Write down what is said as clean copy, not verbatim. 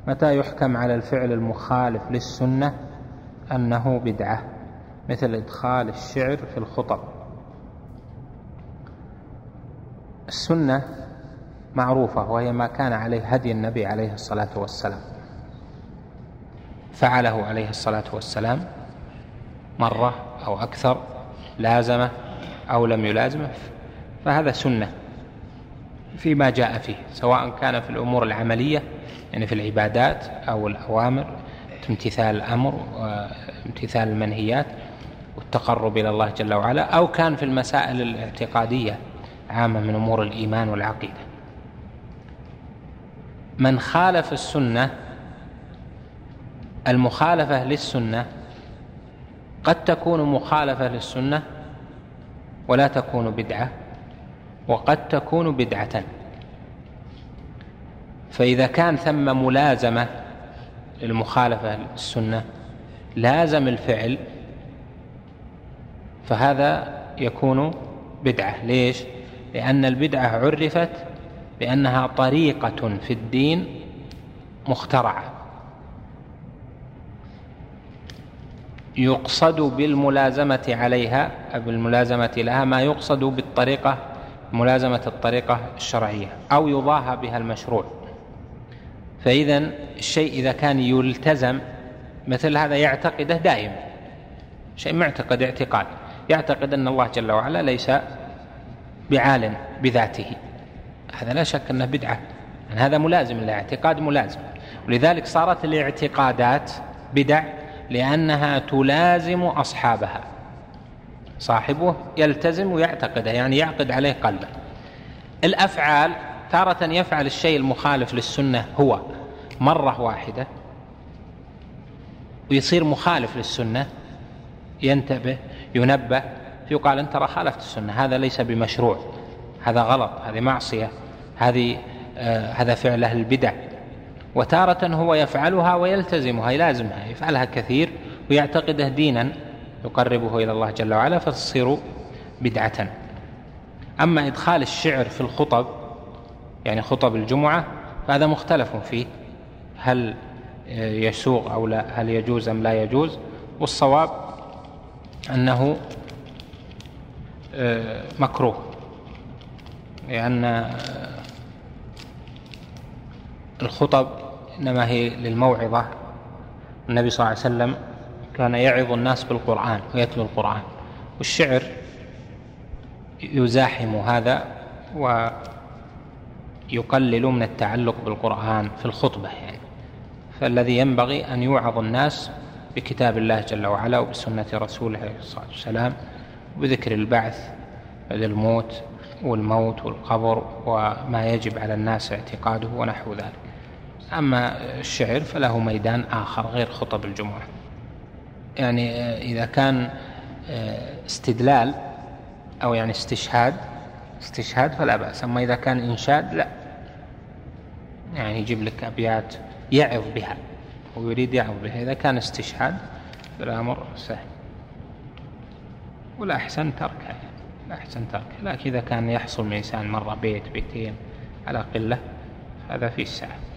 متى يحكم على الفعل المخالف للسنة أنه بدعة؟ مثل إدخال الشعر في الخطب. السنة معروفة، وهي ما كان عليه هدي النبي عليه الصلاة والسلام، فعله عليه الصلاة والسلام مرة أو أكثر، لازمه أو لم يلازمه، فهذا سنة فيما جاء فيه، سواء كان في الأمور العملية يعني في العبادات أو الأوامر، امتثال الأمر وامتثال المنهيات والتقرب إلى الله جل وعلا، أو كان في المسائل الاعتقادية عامة من أمور الإيمان والعقيدة. من خالف السنة، المخالفة للسنة قد تكون مخالفة للسنة ولا تكون بدعة، وقد تكون بدعة. فإذا كان ثم ملازمة للمخالفة للسنة، لازم الفعل، فهذا يكون بدعة. ليش؟ لأن البدعة عرفت بأنها طريقة في الدين مخترعة يقصد بالملازمة عليها، بالملازمة لها ما يقصد بالطريقة، ملازمة الطريقة الشرعية، أو يضاهى بها المشروع. فإذا الشيء إذا كان يلتزم مثل هذا يعتقده دائما، شيء معتقد اعتقاد، يعتقد أن الله جل وعلا ليس بعال بذاته، هذا لا شك أنه بدعة، يعني هذا ملازم له، اعتقاد ملازم. ولذلك صارت الاعتقادات بدع، لأنها تلازم أصحابها، صاحبه يلتزم ويعتقده، يعني يعقد عليه قلبه. الأفعال تارة يفعل الشيء المخالف للسنة هو مرة واحدة ويصير مخالف للسنة، ينتبه ينبه فيقال أنت ترى خالفت السنة، هذا ليس بمشروع، هذا غلط، هذه معصية، هذا فعل أهل البدع. وتارة هو يفعلها ويلتزمها، يلازمها، يفعلها كثير ويعتقده دينا يقربه إلى الله جل وعلا، فتصير بدعة. أما إدخال الشعر في الخطب، يعني خطب الجمعة، فهذا مختلف فيه، هل يسوغ أو لا، هل يجوز أم لا يجوز؟ والصواب أنه مكروه، لأن الخطب إنما هي للموعظة. النبي صلى الله عليه وسلم كان يعظ الناس بالقرآن ويتلو القرآن، والشعر يزاحم هذا ويقلل من التعلق بالقرآن في الخطبة يعني. فالذي ينبغي أن يوعظ الناس بكتاب الله جل وعلا وبسنة رسوله عليه الصلاة والسلام، وبذكر البعث بعد الموت والموت والقبر وما يجب على الناس اعتقاده ونحو ذلك. أما الشعر فله ميدان آخر غير خطب الجمعة، يعني إذا كان استدلال أو يعني استشهاد فلا بأس، أما إذا كان إنشاد لا، يعني يجيب لك أبيات يعظ بها ويريد يعظ بها، إذا كان استشهاد فالأمر سهل، ولا أحسن تركها، لكن إذا كان يحصل من إنسان مرة بيت بيتين على قلة هذا فيه السعة.